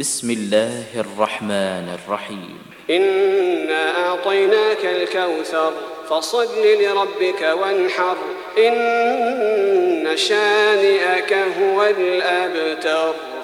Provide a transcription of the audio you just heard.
بسم الله الرحمن الرحيم. إنا أعطيناك الكوثر فصل لربك وانحر إن شانئك هو الأبتر.